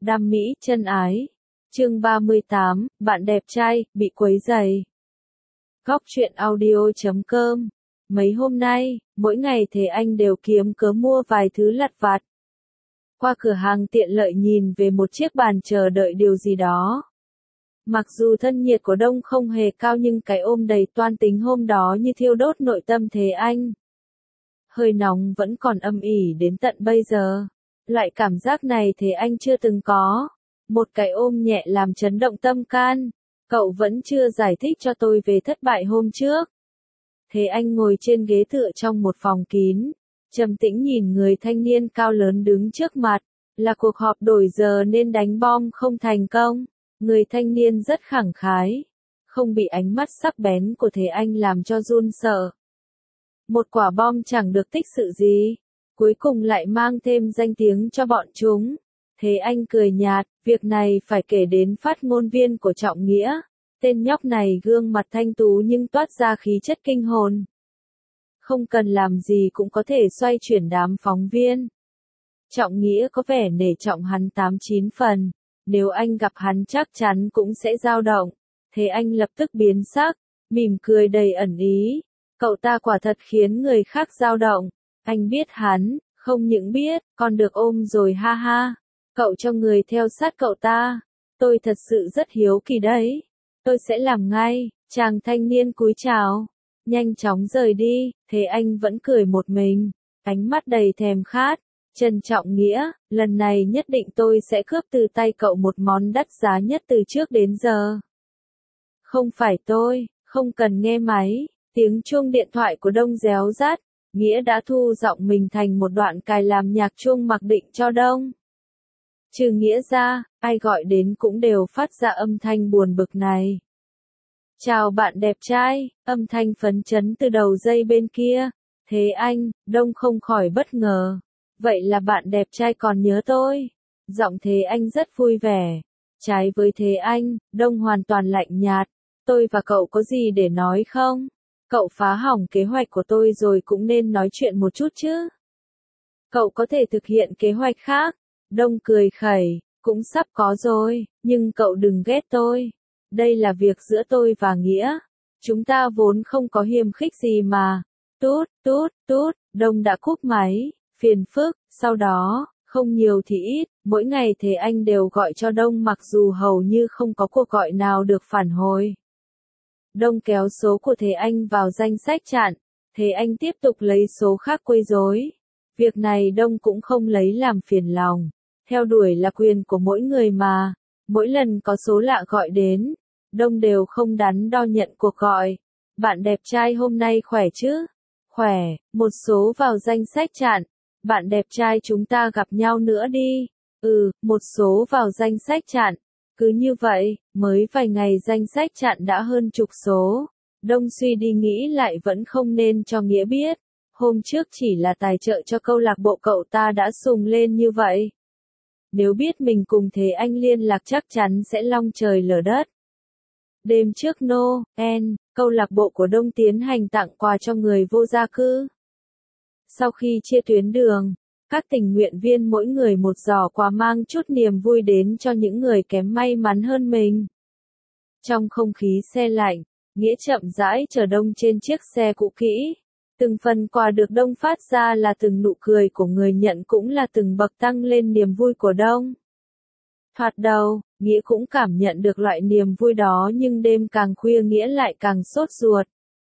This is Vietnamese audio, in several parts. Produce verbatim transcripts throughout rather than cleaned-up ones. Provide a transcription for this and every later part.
Đam mỹ chân ái. Chương ba mươi tám, bạn đẹp trai, bị quấy rầy. Góc truyện audio chấm com. Mấy hôm nay, mỗi ngày Thế Anh đều kiếm cớ mua vài thứ lặt vặt. Qua cửa hàng tiện lợi nhìn về một chiếc bàn chờ đợi điều gì đó. Mặc dù thân nhiệt của Đông không hề cao nhưng cái ôm đầy toan tính hôm đó như thiêu đốt nội tâm Thế Anh. Hơi nóng vẫn còn âm ỉ đến tận bây giờ. Loại cảm giác này Thế Anh chưa từng có. Một cái ôm nhẹ làm chấn động tâm can. Cậu vẫn chưa giải thích cho tôi về thất bại hôm trước. Thế Anh ngồi trên ghế tựa trong một phòng kín. Trầm tĩnh nhìn người thanh niên cao lớn đứng trước mặt. Là cuộc họp đổi giờ nên đánh bom không thành công. Người thanh niên rất khẳng khái. Không bị ánh mắt sắc bén của Thế Anh làm cho run sợ. Một quả bom chẳng được tích sự gì. Cuối cùng lại mang thêm danh tiếng cho bọn chúng. Thế Anh cười nhạt, việc này phải kể đến phát ngôn viên của Trọng Nghĩa. Tên nhóc này gương mặt thanh tú nhưng toát ra khí chất kinh hồn. Không cần làm gì cũng có thể xoay chuyển đám phóng viên. Trọng Nghĩa có vẻ nể trọng hắn tám chín phần. Nếu anh gặp hắn chắc chắn cũng sẽ dao động. Thế Anh lập tức biến sắc, mỉm cười đầy ẩn ý. Cậu ta quả thật khiến người khác dao động. Anh biết hắn, không những biết, còn được ôm rồi ha ha. Cậu cho người theo sát cậu ta. Tôi thật sự rất hiếu kỳ đấy. Tôi sẽ làm ngay. Chàng thanh niên cúi chào. Nhanh chóng rời đi. Thế Anh vẫn cười một mình. Ánh mắt đầy thèm khát. Trân Trọng Nghĩa, lần này nhất định tôi sẽ cướp từ tay cậu một món đắt giá nhất từ trước đến giờ. Không phải tôi, không cần nghe máy. Tiếng chuông điện thoại của Đông réo rát. Nghĩa đã thu giọng mình thành một đoạn cài làm nhạc chuông mặc định cho Đông. Trừ Nghĩa ra, ai gọi đến cũng đều phát ra âm thanh buồn bực này. Chào bạn đẹp trai, âm thanh phấn chấn từ đầu dây bên kia. Thế Anh, Đông không khỏi bất ngờ. Vậy là bạn đẹp trai còn nhớ tôi. Giọng Thế Anh rất vui vẻ. Trái với Thế Anh, Đông hoàn toàn lạnh nhạt. Tôi và cậu có gì để nói không? Cậu phá hỏng kế hoạch của tôi rồi cũng nên nói chuyện một chút chứ. Cậu có thể thực hiện kế hoạch khác. Đông cười khẩy, cũng sắp có rồi, nhưng cậu đừng ghét tôi. Đây là việc giữa tôi và Nghĩa. Chúng ta vốn không có hiềm khích gì mà. Tút, tút, tút, Đông đã cúp máy, phiền phức, sau đó, không nhiều thì ít, mỗi ngày Thế Anh đều gọi cho Đông mặc dù hầu như không có cuộc gọi nào được phản hồi. Đông kéo số của Thế Anh vào danh sách chặn, Thế Anh tiếp tục lấy số khác quấy rối. Việc này Đông cũng không lấy làm phiền lòng. Theo đuổi là quyền của mỗi người mà. Mỗi lần có số lạ gọi đến, Đông đều không đắn đo nhận cuộc gọi. Bạn đẹp trai hôm nay khỏe chứ? Khỏe, một số vào danh sách chặn. Bạn đẹp trai chúng ta gặp nhau nữa đi. Ừ, một số vào danh sách chặn. Cứ như vậy, mới vài ngày danh sách chặn đã hơn chục số. Đông suy đi nghĩ lại vẫn không nên cho Nghĩa biết. Hôm trước chỉ là tài trợ cho câu lạc bộ cậu ta đã sùng lên như vậy. Nếu biết mình cùng Thế Anh liên lạc chắc chắn sẽ long trời lở đất. Đêm trước Noel, câu lạc bộ của Đông tiến hành tặng quà cho người vô gia cư. Sau khi chia tuyến đường, các tình nguyện viên mỗi người một giỏ quà mang chút niềm vui đến cho những người kém may mắn hơn mình. Trong không khí se lạnh, Nghĩa chậm rãi chở Đông trên chiếc xe cũ kỹ. Từng phần quà được Đông phát ra là từng nụ cười của người nhận cũng là từng bậc tăng lên niềm vui của Đông. Thoạt đầu, Nghĩa cũng cảm nhận được loại niềm vui đó nhưng đêm càng khuya Nghĩa lại càng sốt ruột.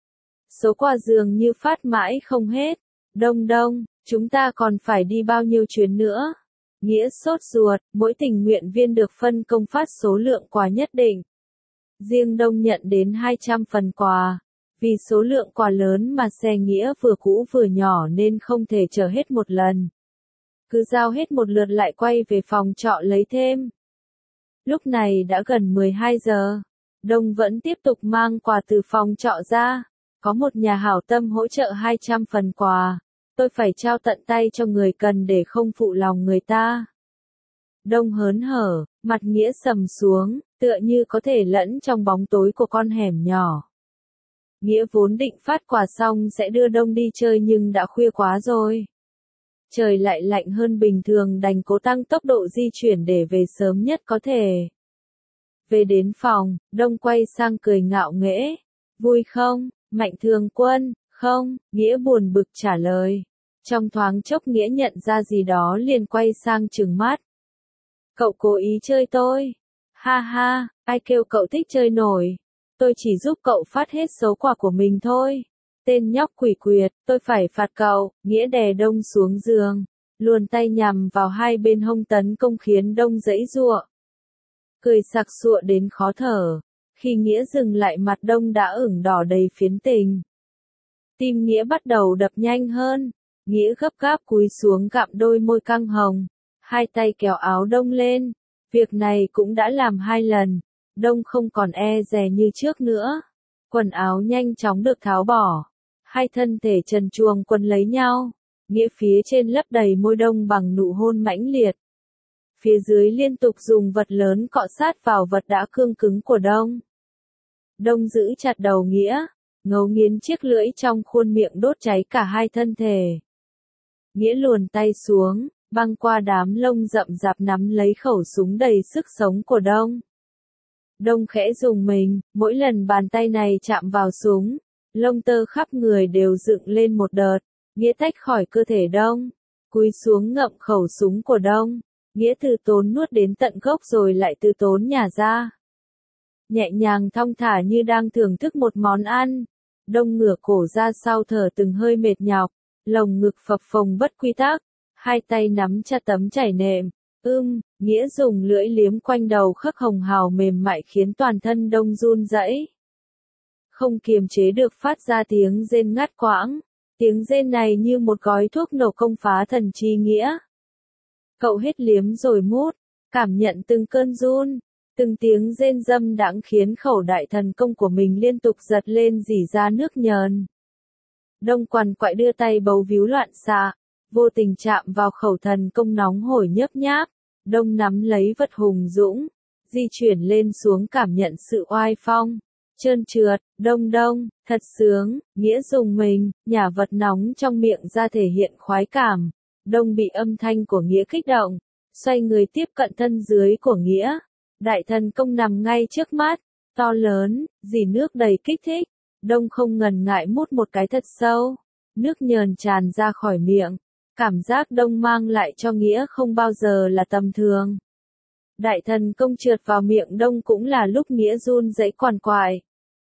Số quà dường như phát mãi không hết. Đông Đông, chúng ta còn phải đi bao nhiêu chuyến nữa? Nghĩa sốt ruột, mỗi tình nguyện viên được phân công phát số lượng quà nhất định. Riêng Đông nhận đến hai trăm phần quà. Vì số lượng quà lớn mà xe Nghĩa vừa cũ vừa nhỏ nên không thể chở hết một lần. Cứ giao hết một lượt lại quay về phòng trọ lấy thêm. Lúc này đã gần mười hai giờ. Đông vẫn tiếp tục mang quà từ phòng trọ ra. Có một nhà hảo tâm hỗ trợ hai trăm phần quà. Tôi phải trao tận tay cho người cần để không phụ lòng người ta. Đông hớn hở, mặt Nghĩa sầm xuống, tựa như có thể lẫn trong bóng tối của con hẻm nhỏ. Nghĩa vốn định phát quà xong sẽ đưa Đông đi chơi nhưng đã khuya quá rồi. Trời lại lạnh hơn bình thường đành cố tăng tốc độ di chuyển để về sớm nhất có thể. Về đến phòng, Đông quay sang cười ngạo nghễ. Vui không, Mạnh Thường Quân? Không, Nghĩa buồn bực trả lời. Trong thoáng chốc Nghĩa nhận ra gì đó liền quay sang trừng mắt. Cậu cố ý chơi tôi. Ha ha, ai kêu cậu thích chơi nổi. Tôi chỉ giúp cậu phát hết số quả của mình thôi. Tên nhóc quỷ quyệt, tôi phải phạt cậu. Nghĩa đè Đông xuống giường, luồn tay nhằm vào hai bên hông tấn công khiến Đông giãy giụa. Cười sặc sụa đến khó thở. Khi Nghĩa dừng lại mặt Đông đã ửng đỏ đầy phiến tình. Tim Nghĩa bắt đầu đập nhanh hơn. Nghĩa gấp gáp cúi xuống gặm đôi môi căng hồng. Hai tay kéo áo Đông lên. Việc này cũng đã làm hai lần. Đông không còn e dè như trước nữa. Quần áo nhanh chóng được tháo bỏ. Hai thân thể trần truồng quấn lấy nhau. Nghĩa phía trên lấp đầy môi Đông bằng nụ hôn mãnh liệt. Phía dưới liên tục dùng vật lớn cọ sát vào vật đã cương cứng của Đông. Đông giữ chặt đầu Nghĩa, ngấu nghiến chiếc lưỡi trong khuôn miệng đốt cháy cả hai thân thể. Nghĩa luồn tay xuống, băng qua đám lông rậm rạp nắm lấy khẩu súng đầy sức sống của Đông. Đông khẽ rùng mình, mỗi lần bàn tay này chạm vào súng, lông tơ khắp người đều dựng lên một đợt. Nghĩa tách khỏi cơ thể Đông, cúi xuống ngậm khẩu súng của Đông. Nghĩa từ tốn nuốt đến tận gốc rồi lại từ tốn nhả ra. Nhẹ nhàng thong thả như đang thưởng thức một món ăn. Đông ngửa cổ ra sau thở từng hơi mệt nhọc, lồng ngực phập phồng bất quy tắc, hai tay nắm chặt tấm chải nệm. Ưm, Nghĩa dùng lưỡi liếm quanh đầu khắc hồng hào mềm mại khiến toàn thân Đông run rẩy. Không kiềm chế được phát ra tiếng rên ngắt quãng. Tiếng rên này như một gói thuốc nổ công phá thần trí Nghĩa. Cậu hết liếm rồi mút, cảm nhận từng cơn run, từng tiếng rên dâm đãng khiến khẩu đại thần công của mình liên tục giật lên rỉ ra nước nhờn. Đông quằn quại đưa tay bấu víu loạn xạ, vô tình chạm vào khẩu thần công nóng hổi nhấp nháp. Đông nắm lấy vật hùng dũng, di chuyển lên xuống cảm nhận sự oai phong. Trơn trượt, Đông Đông, thật sướng. Nghĩa dùng mình, nhả vật nóng trong miệng ra thể hiện khoái cảm. Đông bị âm thanh của Nghĩa kích động, xoay người tiếp cận thân dưới của Nghĩa. Đại thần công nằm ngay trước mắt, to lớn, rỉ nước đầy kích thích. Đông không ngần ngại mút một cái thật sâu, nước nhờn tràn ra khỏi miệng. Cảm giác Đông mang lại cho Nghĩa không bao giờ là tầm thường. Đại thần công trượt vào miệng Đông cũng là lúc Nghĩa run rẩy quằn quại.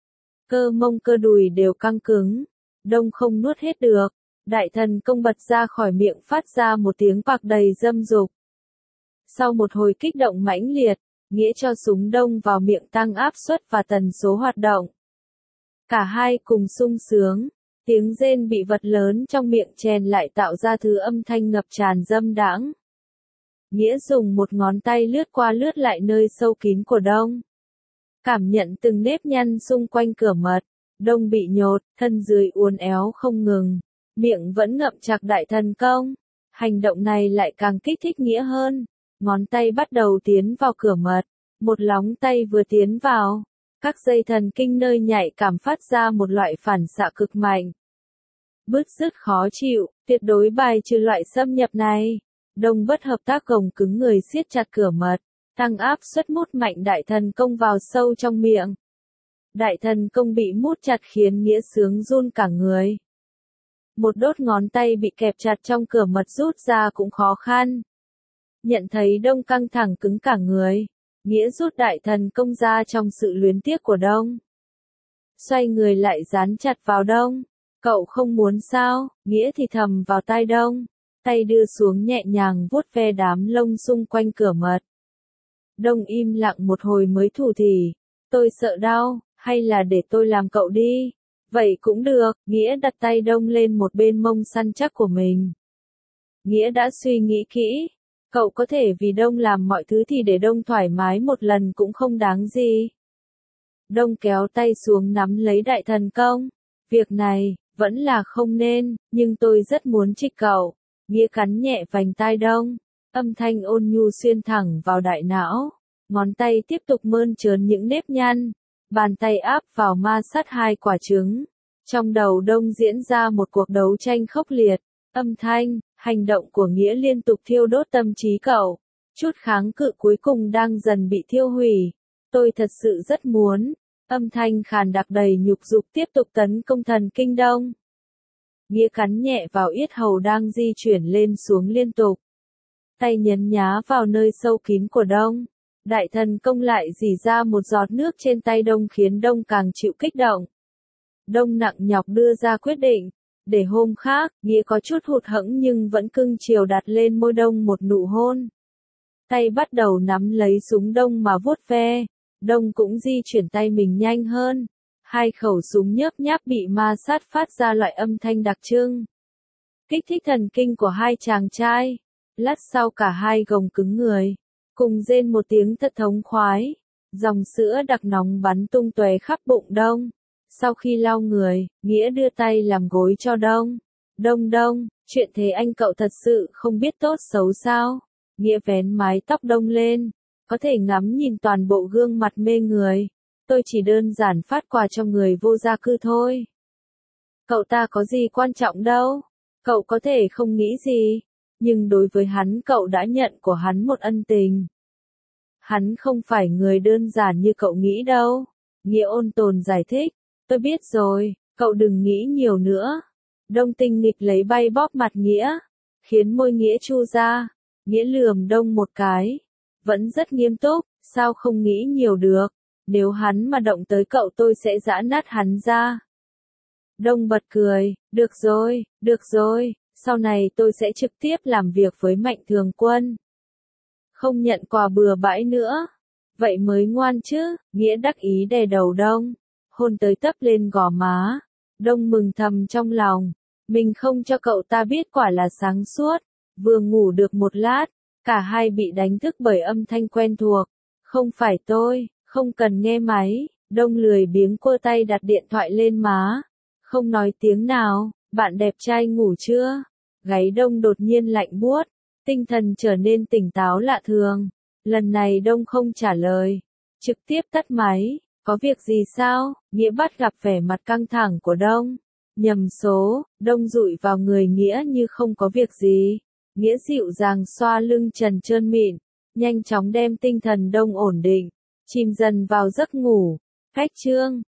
Cơ mông cơ đùi đều căng cứng, Đông không nuốt hết được. Đại thần công bật ra khỏi miệng phát ra một tiếng bạc đầy dâm dục. Sau một hồi kích động mãnh liệt, Nghĩa cho súng Đông vào miệng tăng áp suất và tần số hoạt động. Cả hai cùng sung sướng, tiếng rên bị vật lớn trong miệng chèn lại tạo ra thứ âm thanh ngập tràn dâm đãng. Nghĩa dùng một ngón tay lướt qua lướt lại nơi sâu kín của Đông. Cảm nhận từng nếp nhăn xung quanh cửa mật, Đông bị nhột, thân dưới uốn éo không ngừng. Miệng vẫn ngậm chặt đại thần công. Hành động này lại càng kích thích Nghĩa hơn. Ngón tay bắt đầu tiến vào cửa mật. Một lóng tay vừa tiến vào. Các dây thần kinh nơi nhạy cảm phát ra một loại phản xạ cực mạnh. Bứt rứt khó chịu, tuyệt đối bài trừ loại xâm nhập này. Đông bất hợp tác gồng cứng người siết chặt cửa mật. Tăng áp suất mút mạnh đại thần công vào sâu trong miệng. Đại thần công bị mút chặt khiến Nghĩa sướng run cả người. Một đốt ngón tay bị kẹp chặt trong cửa mật rút ra cũng khó khăn. Nhận thấy Đông căng thẳng cứng cả người, Nghĩa rút đại thần công ra trong sự luyến tiếc của Đông. Xoay người lại dán chặt vào Đông. Cậu không muốn sao? Nghĩa thì thầm vào tai Đông. Tay đưa xuống nhẹ nhàng vuốt ve đám lông xung quanh cửa mật. Đông im lặng một hồi mới thủ thỉ. Tôi sợ đau, hay là để tôi làm cậu đi? Vậy cũng được. Nghĩa đặt tay Đông lên một bên mông săn chắc của mình. Nghĩa đã suy nghĩ kỹ. Cậu có thể vì Đông làm mọi thứ thì để Đông thoải mái một lần cũng không đáng gì. Đông kéo tay xuống nắm lấy đại thần công. Việc này, vẫn là không nên, nhưng tôi rất muốn trích cậu. Nghĩa cắn nhẹ vành tai Đông. Âm thanh ôn nhu xuyên thẳng vào đại não. Ngón tay tiếp tục mơn trớn những nếp nhăn. Bàn tay áp vào ma sát hai quả trứng. Trong đầu Đông diễn ra một cuộc đấu tranh khốc liệt. Âm thanh, Hành động của Nghĩa liên tục thiêu đốt tâm trí cậu. Chút kháng cự cuối cùng đang dần bị thiêu hủy. Tôi thật sự rất muốn. Âm thanh khàn đặc đầy nhục dục tiếp tục tấn công thần kinh Đông. Nghĩa cắn nhẹ vào yết hầu đang di chuyển lên xuống liên tục. Tay nhấn nhá vào nơi sâu kín của Đông. Đại thần công lại rỉ ra một giọt nước trên tay Đông khiến Đông càng chịu kích động. Đông nặng nhọc đưa ra quyết định. Để hôm khác, Nghĩa có chút hụt hẫng nhưng vẫn cưng chiều đặt lên môi Đông một nụ hôn. Tay bắt đầu nắm lấy súng Đông mà vuốt ve. Đông cũng di chuyển tay mình nhanh hơn. Hai khẩu súng nhớp nháp bị ma sát phát ra loại âm thanh đặc trưng. Kích thích thần kinh của hai chàng trai. Lát sau cả hai gồng cứng người. Cùng rên một tiếng thật thống khoái. Dòng sữa đặc nóng bắn tung tóe khắp bụng Đông. Sau khi lau người, Nghĩa đưa tay làm gối cho Đông. Đông Đông, chuyện thế anh cậu thật sự không biết tốt xấu sao? Nghĩa vén mái tóc Đông lên. Có thể ngắm nhìn toàn bộ gương mặt mê người. Tôi chỉ đơn giản phát quà cho người vô gia cư thôi. Cậu ta có gì quan trọng đâu. Cậu có thể không nghĩ gì. Nhưng đối với hắn cậu đã nhận của hắn một ân tình. Hắn không phải người đơn giản như cậu nghĩ đâu. Nghĩa ôn tồn giải thích. Tôi biết rồi, cậu đừng nghĩ nhiều nữa. Đông tinh nghịch lấy bay bóp mặt Nghĩa. Khiến môi Nghĩa chu ra. Nghĩa lườm Đông một cái. Vẫn rất nghiêm túc, sao không nghĩ nhiều được. Nếu hắn mà động tới cậu tôi sẽ giã nát hắn ra. Đông bật cười, được rồi, được rồi, sau này tôi sẽ trực tiếp làm việc với Mạnh Thường Quân. Không nhận quà bừa bãi nữa. Vậy mới ngoan chứ, Nghĩa đắc ý đè đầu Đông. Hôn tới tấp lên gò má. Đông mừng thầm trong lòng. Mình không cho cậu ta biết quả là sáng suốt. Vừa ngủ được một lát, cả hai bị đánh thức bởi âm thanh quen thuộc. Không phải tôi, không cần nghe máy. Đông lười biếng quơ tay đặt điện thoại lên má. Không nói tiếng nào, bạn đẹp trai ngủ chưa? Gáy Đông đột nhiên lạnh buốt. Tinh thần trở nên tỉnh táo lạ thường. Lần này Đông không trả lời. Trực tiếp tắt máy. Có việc gì sao? Nghĩa bắt gặp vẻ mặt căng thẳng của Đông. Nhầm số, Đông dụi vào người Nghĩa như không có việc gì. Nghĩa dịu dàng xoa lưng trần trơn mịn. Nhanh chóng đem tinh thần Đông ổn định. Chìm dần vào giấc ngủ. Cách chương.